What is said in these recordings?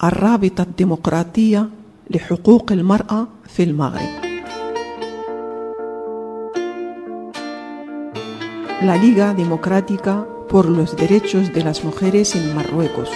الرابطة الديمقراطية لحقوق المرأة في المغرب. La Liga Democrática por los Derechos de las Mujeres en Marruecos.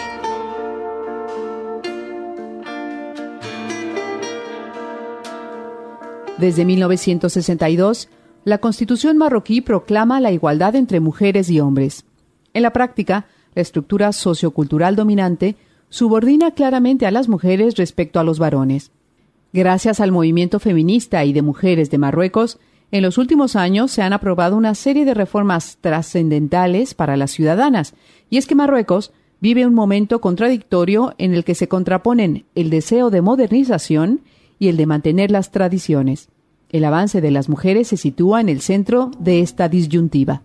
Desde 1962, la Constitución marroquí proclama la igualdad entre mujeres y hombres. En la práctica, la estructura sociocultural dominante subordina claramente a las mujeres respecto a los varones. Gracias al movimiento feminista y de mujeres de Marruecos, en los últimos años se han aprobado una serie de reformas trascendentales para las ciudadanas, y es que Marruecos vive un momento contradictorio en el que se contraponen el deseo de modernización y el de mantener las tradiciones. El avance de las mujeres se sitúa en el centro de esta disyuntiva.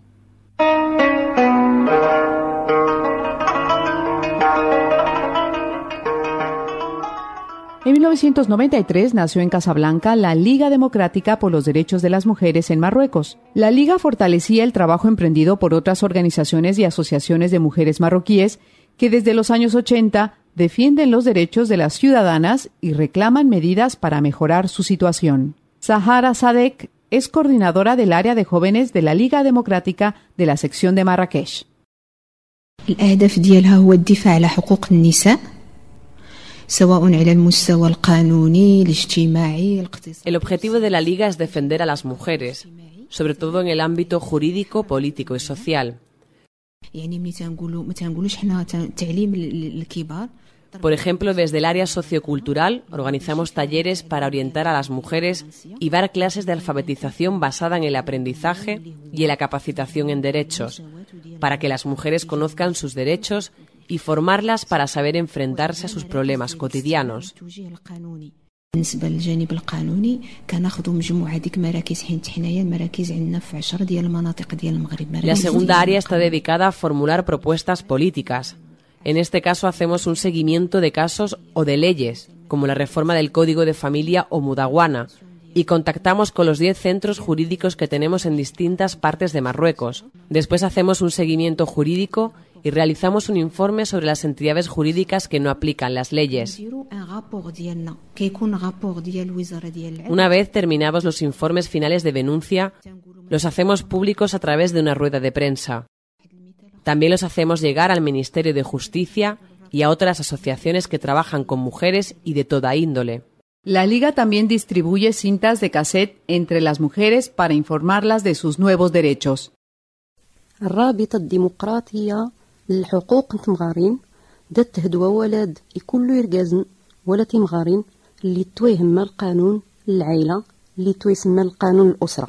En 1993 nació en Casablanca la Liga Democrática por los Derechos de las Mujeres en Marruecos. La Liga fortalecía el trabajo emprendido por otras organizaciones y asociaciones de mujeres marroquíes que desde los años 80 defienden los derechos de las ciudadanas y reclaman medidas para mejorar su situación. Sahara Sadek es coordinadora del área de jóvenes de la Liga Democrática de la sección de Marrakech. الأهداف ديالها هو الدفاع على حقوق النساء سواء على المستوى القانوني الاجتماعي الاقتصادي. El objetivo de la Liga es defender a las mujeres, sobre todo en el ámbito jurídico, político y social. يعني ملي تنقولوش حنا التعليم للكبار. Por ejemplo, desde el área sociocultural organizamos talleres para orientar a las mujeres y dar clases de alfabetización basada en el aprendizaje y en la capacitación en derechos, para que las mujeres conozcan sus derechos y formarlas para saber enfrentarse a sus problemas cotidianos. بالنسبه للجانب القانوني كناخذوا مجموعه ديك مراكز حيت حنايا المراكز عندنا في 10 ديال المناطق ديال المغرب. La segunda área está dedicada a formular propuestas políticas. En este caso hacemos un seguimiento de casos o de leyes, como la reforma del Código de Familia o Mudawana, y contactamos con los 10 centros jurídicos que tenemos en distintas partes de Marruecos. Después hacemos un seguimiento jurídico y realizamos un informe sobre las entidades jurídicas que no aplican las leyes. Una vez terminados los informes finales de denuncia, los hacemos públicos a través de una rueda de prensa. También los hacemos llegar al Ministerio de Justicia y a otras asociaciones que trabajan con mujeres y de toda índole. La Liga también distribuye cintas de cassette entre las mujeres para informarlas de sus nuevos derechos. الرابطة الديمقراطية للحقوق تمغارين دات تهدوا ولاد يكونوا يرجازن ولا تمغارين اللي تويهم القانون العائلة اللي تويسمى القانون الأسرة.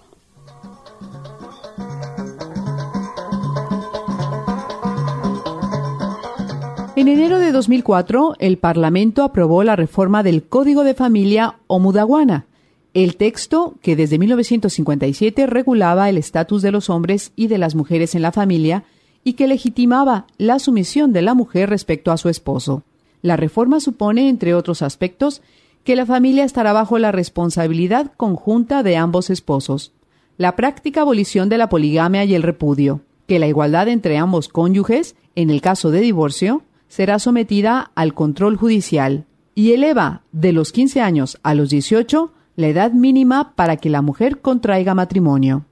En enero de 2004, el Parlamento aprobó la reforma del Código de Familia o Mudawana, el texto que desde 1957 regulaba el estatus de los hombres y de las mujeres en la familia y que legitimaba la sumisión de la mujer respecto a su esposo. La reforma supone, entre otros aspectos, que la familia estará bajo la responsabilidad conjunta de ambos esposos, la práctica abolición de la poligamia y el repudio, que la igualdad entre ambos cónyuges, en el caso de divorcio, será sometida al control judicial y eleva de los 15 años a los 18 la edad mínima para que la mujer contraiga matrimonio.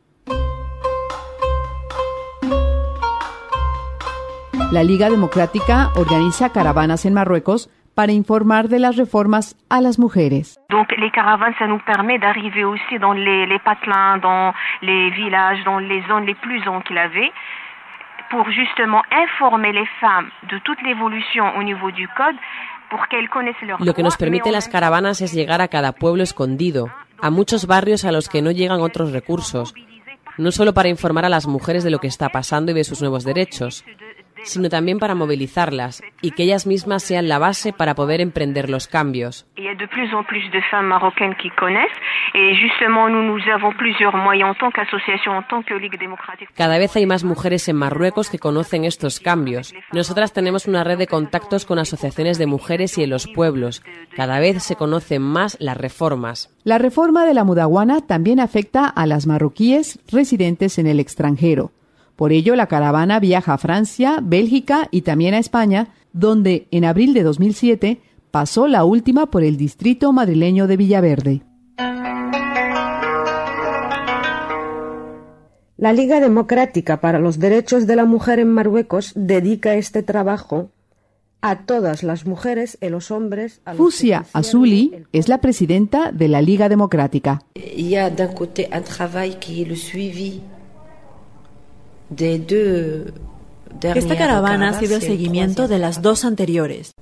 La Liga Democrática organiza caravanas en Marruecos para informar de las reformas a las mujeres. Donc les caravanes, ça nous permet d'arriver aussi dans les patelins, dans les villages, dans les zones les plus enclavées, pour justement informer les femmes de toute l'évolution au niveau du code, pour qu'elles connaissent leurs droits. Lo que nos permite las caravanas es llegar a cada pueblo escondido, a muchos barrios a los que no llegan otros recursos, no solo para informar a las mujeres de lo que está pasando y de sus nuevos derechos, sino también para movilizarlas y que ellas mismas sean la base para poder emprender los cambios. Il y a de plus en plus de femmes marocaines qui connaissent et justement nous avons plusieurs moyens en tant qu'association, en tant que Ligue démocratique. Cada vez hay más mujeres en Marruecos que conocen estos cambios. Nosotras tenemos una red de contactos con asociaciones de mujeres y en los pueblos. Cada vez se conocen más las reformas. La reforma de la Mudawana también afecta a las marroquíes residentes en el extranjero. Por ello, la caravana viaja a Francia, Bélgica y también a España, donde en abril de 2007 pasó la última por el distrito madrileño de Villaverde. La Liga Democrática para los Derechos de la Mujer en Marruecos dedica este trabajo a todas las mujeres y los hombres. Fusia Azuli es la presidenta de la Liga Democrática. Esta caravana ha sido el seguimiento de las dos anteriores.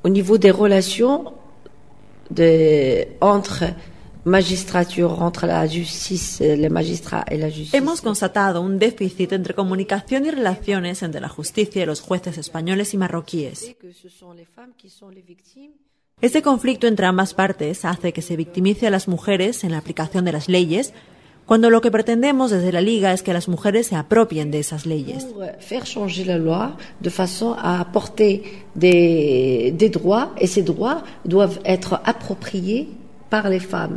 Hemos constatado un déficit entre comunicación y relaciones entre la justicia y los jueces españoles y marroquíes. Este conflicto entre ambas partes hace que se victimice a las mujeres en la aplicación de las leyes, cuando lo que pretendemos desde la Liga es que las mujeres se apropien de esas leyes. Faire changer la loi de façon à apporter des droits, et ces droits doivent être appropriés par les femmes.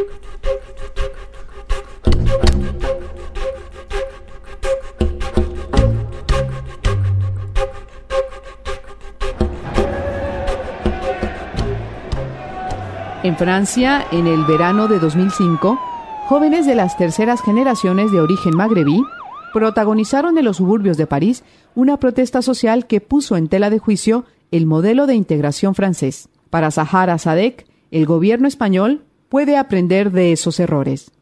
En Francia, en el verano de 2005, jóvenes de las terceras generaciones de origen magrebí protagonizaron en los suburbios de París una protesta social que puso en tela de juicio el modelo de integración francés. Para Sahara Sadek, el gobierno español puede aprender de esos errores.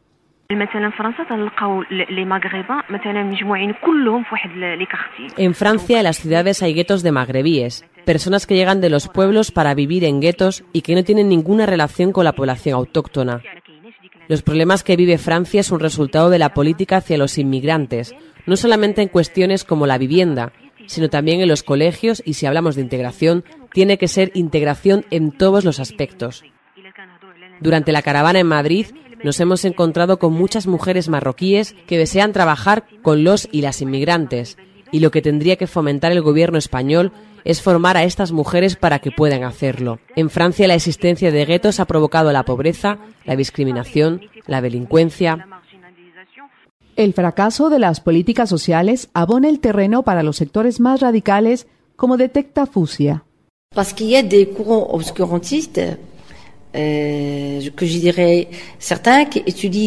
En Francia, en las ciudades hay guetos de magrebíes, personas que llegan de los pueblos para vivir en guetos y que no tienen ninguna relación con la población autóctona. Los problemas que vive Francia es un resultado de la política hacia los inmigrantes, no solamente en cuestiones como la vivienda, sino también en los colegios, y si hablamos de integración, tiene que ser integración en todos los aspectos. Durante la caravana en Madrid nos hemos encontrado con muchas mujeres marroquíes que desean trabajar con los y las inmigrantes, y lo que tendría que fomentar el gobierno español es formar a estas mujeres para que puedan hacerlo. En Francia, la existencia de guetos ha provocado la pobreza, la discriminación, la delincuencia. El fracaso de las políticas sociales abona el terreno para los sectores más radicales, como detecta Fusia. Parce qu'il y a des courants obscurantistes, que je dirais certains qui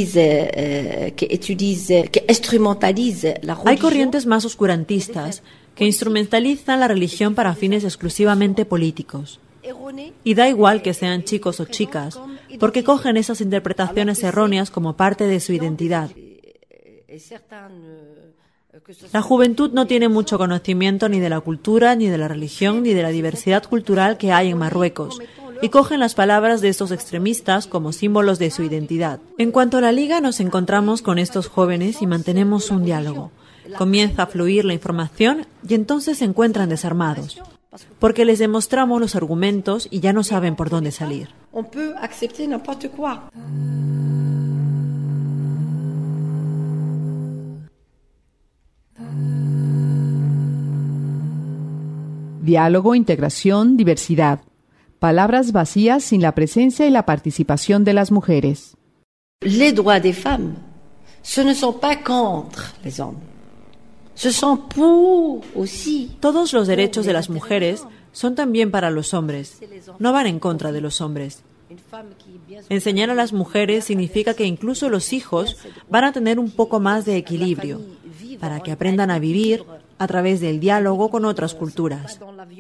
instrumentalisent la religion. Hay corrientes más oscurantistas que instrumentalizan la religión para fines exclusivamente políticos. Y da igual que sean chicos o chicas, porque cogen esas interpretaciones erróneas como parte de su identidad. La juventud no tiene mucho conocimiento ni de la cultura, ni de la religión, ni de la diversidad cultural que hay en Marruecos, y cogen las palabras de estos extremistas como símbolos de su identidad. En cuanto a la Liga, nos encontramos con estos jóvenes y mantenemos un diálogo. Comienza a fluir la información y entonces se encuentran desarmados, porque les demostramos los argumentos y ya no saben por dónde salir. On peut accepter n'importe quoi. Diálogo, integración, diversidad. Palabras vacías sin la presencia y la participación de las mujeres. Les droits des femmes, ce ne sont pas contre les hommes. Ce sont pour aussi. Todos los derechos de las mujeres son también para los hombres. No van en contra de los hombres. Enseñar a las mujeres significa que incluso los hijos van a tener un poco más de equilibrio, para que aprendan a vivir a través del diálogo con otras culturas.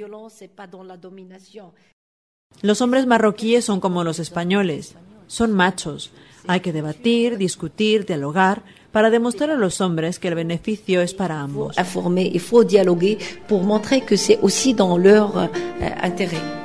Los hombres marroquíes son como los españoles, son machos. Hay que debatir, discutir, dialogar, para demostrar a los hombres que el beneficio es para ambos. Il faut dialoguer pour montrer que c'est aussi dans leur intérêt.